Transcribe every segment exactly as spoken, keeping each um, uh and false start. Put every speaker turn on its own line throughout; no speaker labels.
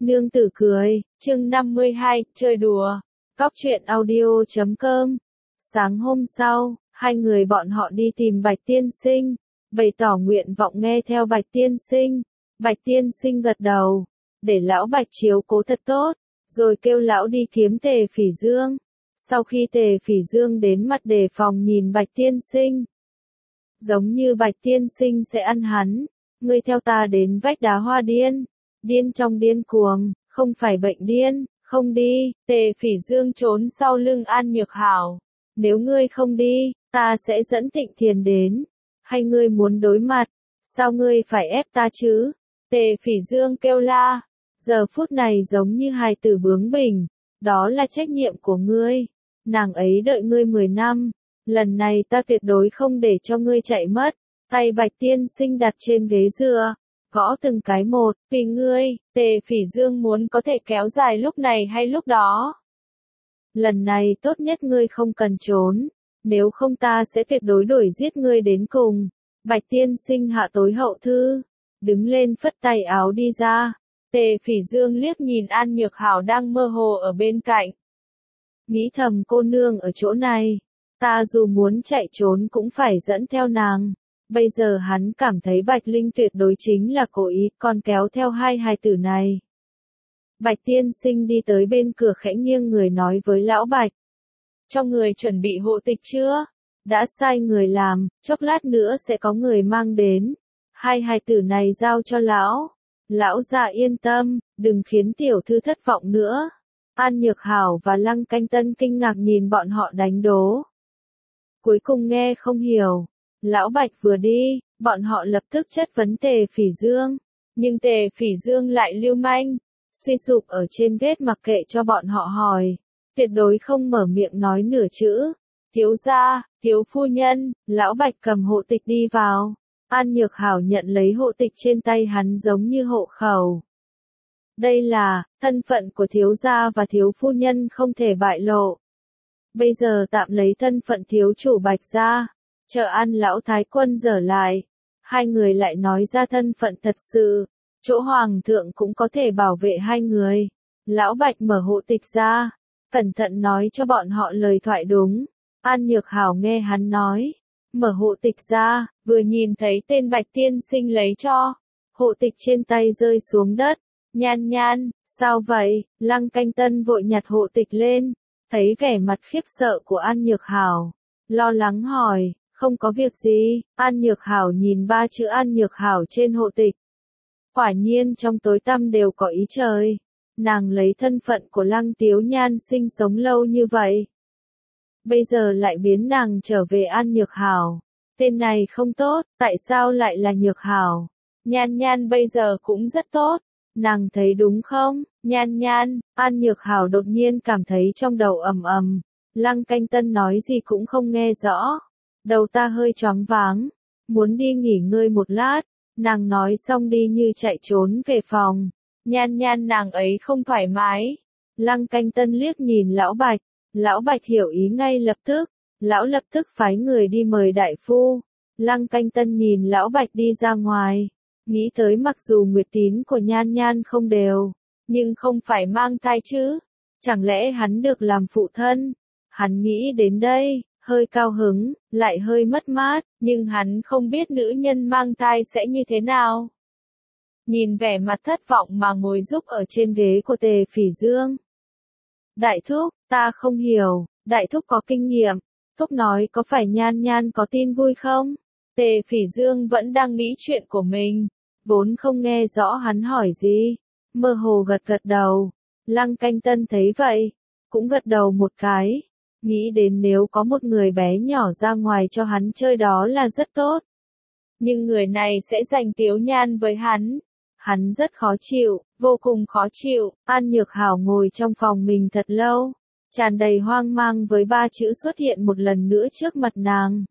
Nương tử cười, chương năm mươi hai, chơi đùa. Cóc truyện audio chấm com. Sáng hôm sau, hai người bọn họ đi tìm Bạch Tiên Sinh, bày tỏ nguyện vọng nghe theo Bạch Tiên Sinh. Bạch Tiên Sinh gật đầu, để lão Bạch chiếu cố thật tốt, rồi kêu lão đi kiếm Tề Phỉ Dương. Sau khi Tề Phỉ Dương đến mặt đề phòng nhìn Bạch Tiên Sinh, giống như Bạch Tiên Sinh sẽ ăn hắn. Ngươi theo ta đến vách đá Hoa Điên. Điên trong điên cuồng, không phải bệnh điên, không đi. Tề Phỉ Dương trốn sau lưng An Nhược Hảo. Nếu ngươi không đi, ta sẽ dẫn Tịnh Thiền đến. Hay ngươi muốn đối mặt? Sao ngươi phải ép ta chứ? Tề Phỉ Dương kêu la. Giờ phút này giống như hài tử bướng bỉnh. Đó là trách nhiệm của ngươi. Nàng ấy đợi ngươi mười năm. Lần này ta tuyệt đối không để cho ngươi chạy mất. Tay Bạch Tiên Sinh đặt trên ghế dựa, gõ từng cái một, vì ngươi. Tề Phỉ Dương muốn có thể kéo dài lúc này hay lúc đó. Lần này tốt nhất ngươi không cần trốn, nếu không ta sẽ tuyệt đối đuổi giết ngươi đến cùng. Bạch Tiên Sinh hạ tối hậu thư, đứng lên phất tay áo đi ra. Tề Phỉ Dương liếc nhìn An Nhược Hảo đang mơ hồ ở bên cạnh. Nghĩ thầm cô nương ở chỗ này, ta dù muốn chạy trốn cũng phải dẫn theo nàng. Bây giờ hắn cảm thấy Bạch Linh tuyệt đối chính là cố ý, còn kéo theo hai hài tử này. Bạch Tiên Sinh đi tới bên cửa khẽ nghiêng người nói với lão Bạch. Cho người chuẩn bị hộ tịch chưa? Đã sai người làm, chốc lát nữa sẽ có người mang đến. Hai hài tử này giao cho lão. Lão già yên tâm, đừng khiến tiểu thư thất vọng nữa. An Nhược Hảo và Lăng Canh Tân kinh ngạc nhìn bọn họ đánh đố. Cuối cùng nghe không hiểu. Lão Bạch vừa đi, bọn họ lập tức chất vấn Tề Phỉ Dương. Nhưng Tề Phỉ Dương lại lưu manh, suy sụp ở trên ghét mặc kệ cho bọn họ hỏi. Tuyệt đối không mở miệng nói nửa chữ. Thiếu gia, thiếu phu nhân, lão Bạch cầm hộ tịch đi vào. An Nhược Hảo nhận lấy hộ tịch trên tay hắn giống như hộ khẩu. Đây là, thân phận của thiếu gia và thiếu phu nhân không thể bại lộ. Bây giờ tạm lấy thân phận thiếu chủ Bạch gia. Chờ An lão thái quân trở lại, hai người lại nói ra thân phận thật sự, chỗ hoàng thượng cũng có thể bảo vệ hai người. Lão Bạch mở hộ tịch ra, cẩn thận nói cho bọn họ lời thoại đúng. An Nhược Hảo nghe hắn nói, mở hộ tịch ra, vừa nhìn thấy tên Bạch Tiên Sinh lấy cho, hộ tịch trên tay rơi xuống đất. Nhan Nhan, sao vậy? Lăng Canh Tân vội nhặt hộ tịch lên, thấy vẻ mặt khiếp sợ của An Nhược Hảo, lo lắng hỏi. Không có việc gì. An Nhược Hảo nhìn ba chữ An Nhược Hảo trên hộ tịch. Quả nhiên trong tối tăm đều có ý trời. Nàng lấy thân phận của Lăng Tiếu Nhan sinh sống lâu như vậy. Bây giờ lại biến nàng trở về An Nhược Hảo. Tên này không tốt, tại sao lại là Nhược Hảo? Nhan Nhan bây giờ cũng rất tốt. Nàng thấy đúng không? Nhan Nhan, An Nhược Hảo đột nhiên cảm thấy trong đầu ầm ầm. Lăng Canh Tân nói gì cũng không nghe rõ. Đầu ta hơi choáng váng, muốn đi nghỉ ngơi một lát, nàng nói xong đi như chạy trốn về phòng. Nhan Nhan nàng ấy không thoải mái. Lăng Canh Tân liếc nhìn lão Bạch, lão Bạch hiểu ý ngay lập tức, lão lập tức phái người đi mời đại phu. Lăng Canh Tân nhìn lão Bạch đi ra ngoài, nghĩ tới mặc dù nguyệt tín của Nhan Nhan không đều, nhưng không phải mang thai chứ, chẳng lẽ hắn được làm phụ thân? Hắn nghĩ đến đây. Hơi cao hứng, lại hơi mất mát, nhưng hắn không biết nữ nhân mang thai sẽ như thế nào. Nhìn vẻ mặt thất vọng mà ngồi giúp ở trên ghế của Tề Phỉ Dương. Đại thúc, ta không hiểu, đại thúc có kinh nghiệm. Thúc nói có phải Nhan Nhan có tin vui không? Tề Phỉ Dương vẫn đang nghĩ chuyện của mình, vốn không nghe rõ hắn hỏi gì. Mơ hồ gật gật đầu. Lăng Canh Tân thấy vậy, cũng gật đầu một cái. Nghĩ đến nếu có một người bé nhỏ ra ngoài cho hắn chơi đó là rất tốt. Nhưng người này sẽ giành Tiếu Nhan với hắn. Hắn rất khó chịu, vô cùng khó chịu. An Nhược Hảo ngồi trong phòng mình thật lâu, tràn đầy hoang mang với ba chữ xuất hiện một lần nữa trước mặt nàng.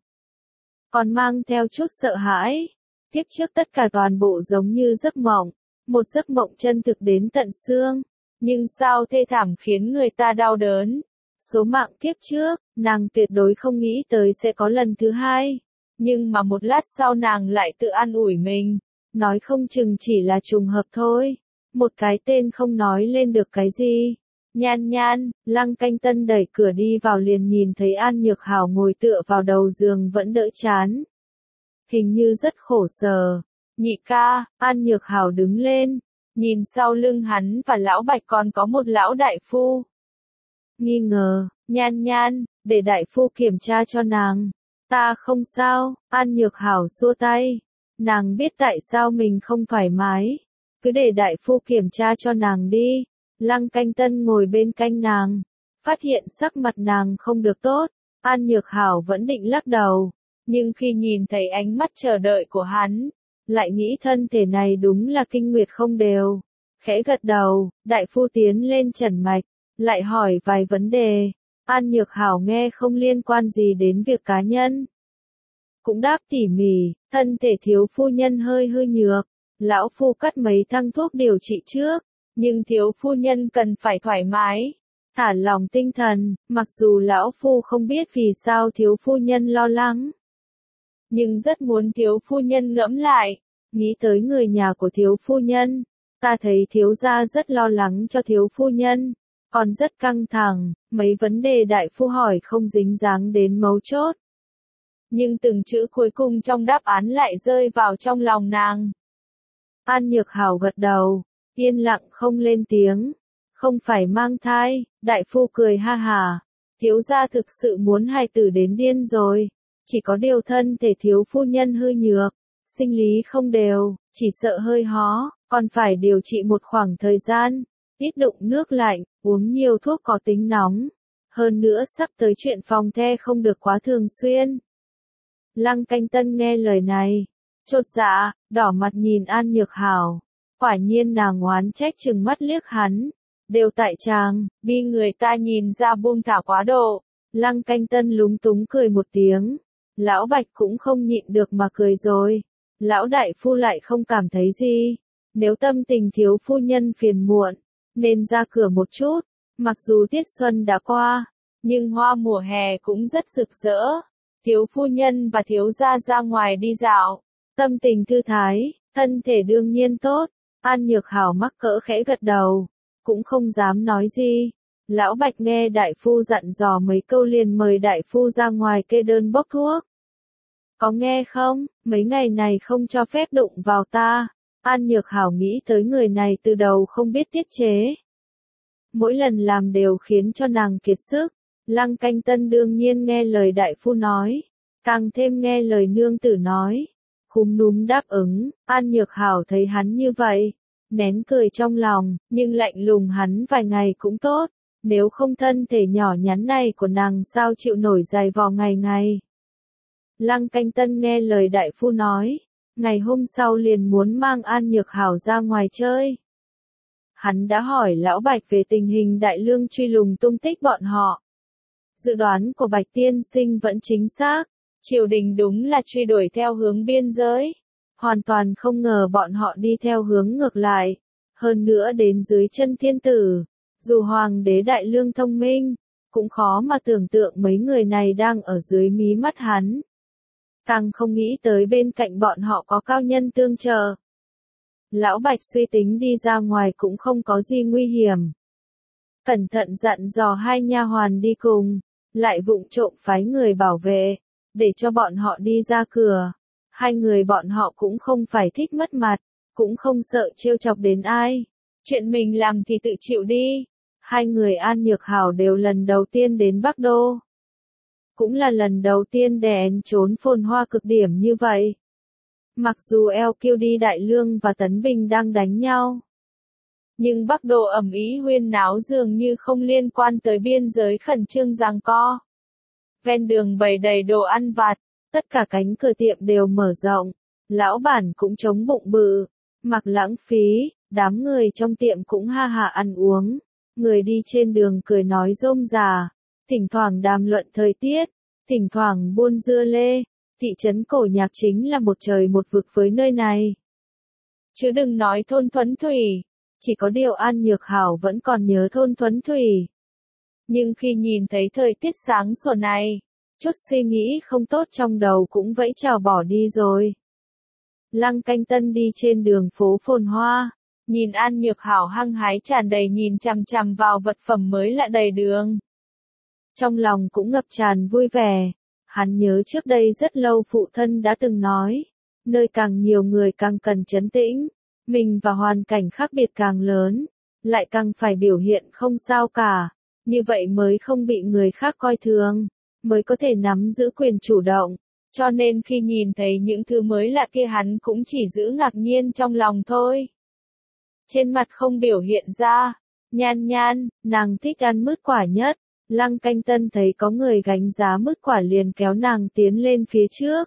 Còn mang theo chút sợ hãi. Tiếp trước tất cả toàn bộ giống như giấc mộng, một giấc mộng chân thực đến tận xương. Nhưng sao thê thảm khiến người ta đau đớn. Số mạng kiếp trước, nàng tuyệt đối không nghĩ tới sẽ có lần thứ hai. Nhưng mà một lát sau nàng lại tự an ủi mình. Nói không chừng chỉ là trùng hợp thôi. một cái tên không nói lên được cái gì. Nhan Nhan, Lăng Canh Tân đẩy cửa đi vào liền nhìn thấy An Nhược Hảo ngồi tựa vào đầu giường vẫn đỡ chán. Hình như rất khổ sở. Nhị ca, An Nhược Hảo đứng lên, nhìn sau lưng hắn và lão Bạch còn có một lão đại phu. Nghi ngờ, Nhan Nhan, để đại phu kiểm tra cho nàng. Ta không sao, An Nhược Hảo xua tay. Nàng biết tại sao mình không thoải mái. Cứ để đại phu kiểm tra cho nàng đi. Lăng Canh Tân ngồi bên cạnh nàng. Phát hiện sắc mặt nàng không được tốt. An Nhược Hảo vẫn định lắc đầu. Nhưng khi nhìn thấy ánh mắt chờ đợi của hắn, lại nghĩ thân thể này đúng là kinh nguyệt không đều. Khẽ gật đầu, đại phu tiến lên trần mạch, lại hỏi vài vấn đề. An Nhược Hảo nghe không liên quan gì đến việc cá nhân. Cũng đáp tỉ mỉ, thân thể thiếu phu nhân hơi hư nhược. Lão phu cắt mấy thang thuốc điều trị trước, nhưng thiếu phu nhân cần phải thoải mái, thả lòng tinh thần, mặc dù lão phu không biết vì sao thiếu phu nhân lo lắng. Nhưng rất muốn thiếu phu nhân ngẫm lại, nghĩ tới người nhà của thiếu phu nhân, ta thấy thiếu gia rất lo lắng cho thiếu phu nhân, còn rất căng thẳng, mấy vấn đề đại phu hỏi không dính dáng đến mấu chốt. Nhưng từng chữ cuối cùng trong đáp án lại rơi vào trong lòng nàng. An Nhược Hảo gật đầu, yên lặng không lên tiếng. Không phải mang thai, đại phu cười ha hà. Thiếu gia thực sự muốn hài tử đến điên rồi. Chỉ có điều thân thể thiếu phu nhân hư nhược, sinh lý không đều, chỉ sợ hơi hó, còn phải điều trị một khoảng thời gian. Ít đụng nước lạnh, uống nhiều thuốc có tính nóng. Hơn nữa sắp tới chuyện phòng the không được quá thường xuyên. Lăng Canh Tân nghe lời này, chột dạ, đỏ mặt nhìn An Nhược Hảo. Quả nhiên nàng oán trách chừng mắt liếc hắn. Đều tại chàng, bị người ta nhìn ra buông thả quá độ. Lăng Canh Tân lúng túng cười một tiếng. Lão Bạch cũng không nhịn được mà cười rồi. Lão đại phu lại không cảm thấy gì. Nếu tâm tình thiếu phu nhân phiền muộn, nên ra cửa một chút. Mặc dù tiết xuân đã qua, nhưng hoa mùa hè cũng rất rực rỡ. Thiếu phu nhân và thiếu gia ra ngoài đi dạo. Tâm tình thư thái, thân thể đương nhiên tốt. An Nhược Hảo mắc cỡ khẽ gật đầu, cũng không dám nói gì. Lão Bạch nghe đại phu dặn dò mấy câu liền mời đại phu ra ngoài kê đơn bốc thuốc. Có nghe không, mấy ngày này không cho phép đụng vào ta. An Nhược Hảo nghĩ tới người này từ đầu không biết tiết chế. Mỗi lần làm đều khiến cho nàng kiệt sức. Lăng Canh Tân đương nhiên nghe lời đại phu nói, càng thêm nghe lời nương tử nói. Khúm núm đáp ứng, An Nhược Hảo thấy hắn như vậy, nén cười trong lòng, nhưng lạnh lùng hắn vài ngày cũng tốt, nếu không thân thể nhỏ nhắn này của nàng sao chịu nổi dày vò ngày ngày. Lăng Canh Tân nghe lời đại phu nói, ngày hôm sau liền muốn mang An Nhược Hảo ra ngoài chơi. Hắn đã hỏi Lão Bạch về tình hình đại lương truy lùng tung tích bọn họ. Dự đoán của Bạch tiên sinh vẫn chính xác. Triều đình đúng là truy đuổi theo hướng biên giới. Hoàn toàn không ngờ bọn họ đi theo hướng ngược lại. Hơn nữa đến dưới chân thiên tử. Dù hoàng đế đại lương thông minh, cũng khó mà tưởng tượng mấy người này đang ở dưới mí mắt hắn. Càng không nghĩ tới bên cạnh bọn họ có cao nhân tương trợ. Lão Bạch suy tính đi ra ngoài cũng không có gì nguy hiểm. Cẩn thận dặn dò hai nha hoàn đi cùng, lại vụng trộm phái người bảo vệ, để cho bọn họ đi ra cửa. Hai người bọn họ cũng không phải thích mất mặt, cũng không sợ trêu chọc đến ai. Chuyện mình làm thì tự chịu đi. Hai người An Nhược Hảo đều lần đầu tiên đến Bắc Đô. Cũng là lần đầu tiên đèn trốn phồn hoa cực điểm như vậy. Mặc dù eo kiêu đi Đại Lương và Tấn Bình đang đánh nhau, nhưng Bắc Đô ầm ĩ huyên náo dường như không liên quan tới biên giới khẩn trương giằng co. Ven đường bày đầy đồ ăn vặt, tất cả cánh cửa tiệm đều mở rộng, lão bản cũng trống bụng bự, mặc lãng phí, đám người trong tiệm cũng ha hả ăn uống, người đi trên đường cười nói rôm rà, thỉnh thoảng đàm luận thời tiết, thỉnh thoảng buôn dưa lê. Thị trấn Cổ Nhạc chính là một trời một vực với nơi này. Chứ đừng nói thôn Thuấn Thủy, chỉ có điều An Nhược Hảo vẫn còn nhớ thôn Thuấn Thủy. Nhưng khi nhìn thấy thời tiết sáng sủa này, chút suy nghĩ không tốt trong đầu cũng vẫy chào bỏ đi rồi. Lăng Canh Tân đi trên đường phố phồn hoa, Nhìn An Nhược Hảo hăng hái tràn đầy nhìn chằm chằm vào vật phẩm mới lạ đầy đường. Trong lòng cũng ngập tràn vui vẻ. Hắn nhớ trước đây rất lâu phụ thân đã từng nói, nơi càng nhiều người càng cần trấn tĩnh, mình và hoàn cảnh khác biệt càng lớn, lại càng phải biểu hiện không sao cả, như vậy mới không bị người khác coi thường, mới có thể nắm giữ quyền chủ động. Cho nên khi nhìn thấy những thứ mới lạ kia hắn cũng chỉ giữ ngạc nhiên trong lòng thôi. Trên mặt không biểu hiện ra. Nhan Nhan, nàng thích ăn mứt quả nhất. Lăng Canh Tân thấy có người gánh giá mứt quả liền kéo nàng tiến lên phía trước.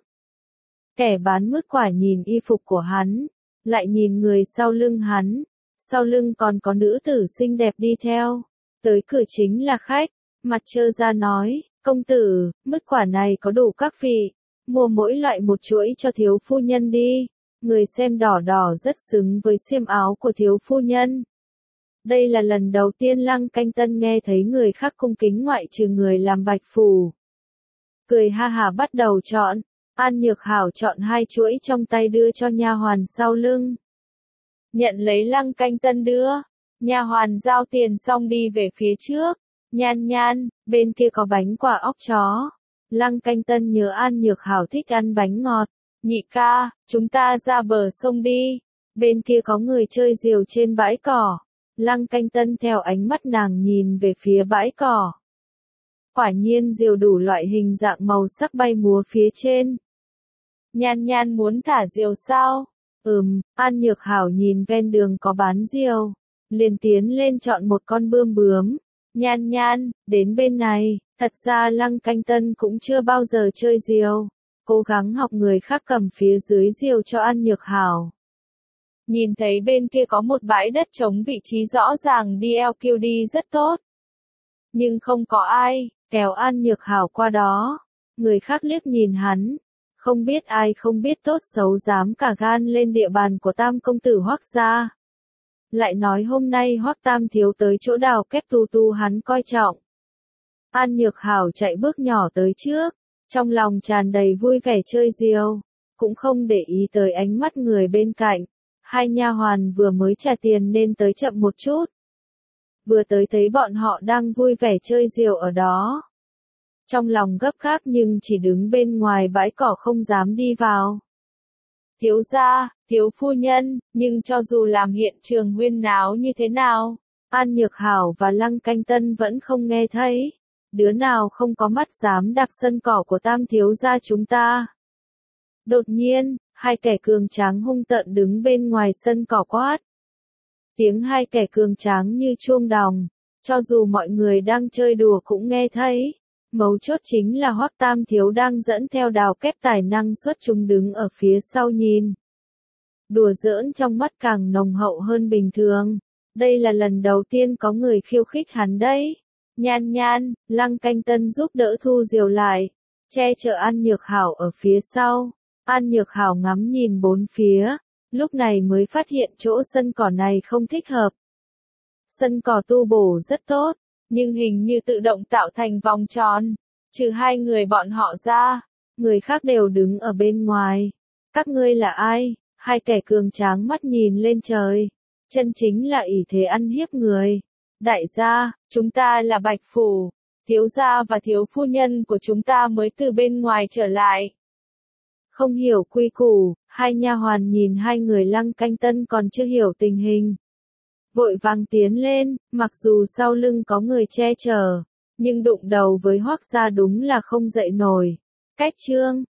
Kẻ bán mứt quả nhìn y phục của hắn, lại nhìn người sau lưng hắn. Sau lưng còn có nữ tử xinh đẹp đi theo. Tới cửa chính là khách, mặt trơ ra nói, công tử, mứt quả này có đủ các vị. Mua mỗi loại một chuỗi cho thiếu phu nhân đi. Người xem đỏ đỏ rất xứng với xiêm áo của thiếu phu nhân. Đây là lần đầu tiên Lăng Canh Tân nghe thấy người khác cung kính ngoại trừ người làm bạch phủ. Cười ha hả bắt đầu chọn. An Nhược Hảo chọn hai chuỗi trong tay đưa cho nha hoàn sau lưng. Nhận lấy Lăng Canh Tân đưa. Nha hoàn giao tiền xong đi về phía trước. Nhan Nhan, bên kia có bánh quả óc chó. Lăng Canh Tân nhớ An Nhược Hảo thích ăn bánh ngọt. Nhị ca, chúng ta ra bờ sông đi. Bên kia có người chơi diều trên bãi cỏ. Lăng Canh Tân theo ánh mắt nàng nhìn về phía bãi cỏ. Quả nhiên diều đủ loại hình dạng màu sắc bay múa phía trên. Nhan Nhan muốn thả diều sao? Ừm, An Nhược Hảo nhìn ven đường có bán diều. Liền tiến lên chọn một con bươm bướm. Nhan Nhan, đến bên này. Thật ra Lăng Canh Tân cũng chưa bao giờ chơi diều. Cố gắng học người khác cầm phía dưới diều cho An Nhược Hảo. Nhìn thấy bên kia có một bãi đất trống vị trí rõ ràng đi eo kiêu đi rất tốt. Nhưng không có ai, kéo An Nhược Hảo qua đó. Người khác liếc nhìn hắn. Không biết ai không biết tốt xấu dám cả gan lên địa bàn của Tam công tử Hoắc gia. Lại nói hôm nay Hoắc Tam thiếu tới chỗ đào kép tu tu hắn coi trọng. An Nhược Hảo chạy bước nhỏ tới trước. Trong lòng tràn đầy vui vẻ chơi diều. Cũng không để ý tới ánh mắt người bên cạnh. Hai nha hoàn vừa mới trả tiền nên tới chậm một chút. Vừa tới thấy bọn họ đang vui vẻ chơi diều ở đó. Trong lòng gấp gáp nhưng chỉ đứng bên ngoài bãi cỏ không dám đi vào. Thiếu gia, thiếu phu nhân, nhưng cho dù làm hiện trường huyên náo như thế nào, An Nhược Hảo và Lăng Canh Tân vẫn không nghe thấy. Đứa nào không có mắt dám đạp sân cỏ của Tam thiếu gia chúng ta. Đột nhiên, hai kẻ cường tráng hung tợn đứng bên ngoài sân cỏ quát. Tiếng hai kẻ cường tráng như chuông đồng, cho dù mọi người đang chơi đùa cũng nghe thấy. Mấu chốt chính là Hoắc Tam thiếu đang dẫn theo đào kép tài năng xuất chúng đứng ở phía sau nhìn. Đùa giỡn trong mắt càng nồng hậu hơn bình thường. Đây là lần đầu tiên có người khiêu khích hắn đấy. Nhan Nhan, Lăng Canh Tân giúp đỡ thu diều lại, che chở An Nhược Hảo ở phía sau. An Nhược Hảo ngắm nhìn bốn phía, lúc này mới phát hiện chỗ sân cỏ này không thích hợp. Sân cỏ tu bổ rất tốt, nhưng hình như tự động tạo thành vòng tròn, trừ hai người bọn họ ra, người khác đều đứng ở bên ngoài. Các ngươi là ai? Hai kẻ cường tráng mắt nhìn lên trời, chân chính là ỷ thế ăn hiếp người. Đại gia, chúng ta là Bạch Phủ, thiếu gia và thiếu phu nhân của chúng ta mới từ bên ngoài trở lại. Không hiểu quy củ, hai nha hoàn nhìn hai người Lăng Canh Tân còn chưa hiểu tình hình. Vội vàng tiến lên, mặc dù sau lưng có người che chở, nhưng đụng đầu với Hoắc gia đúng là không dậy nổi. Cách chương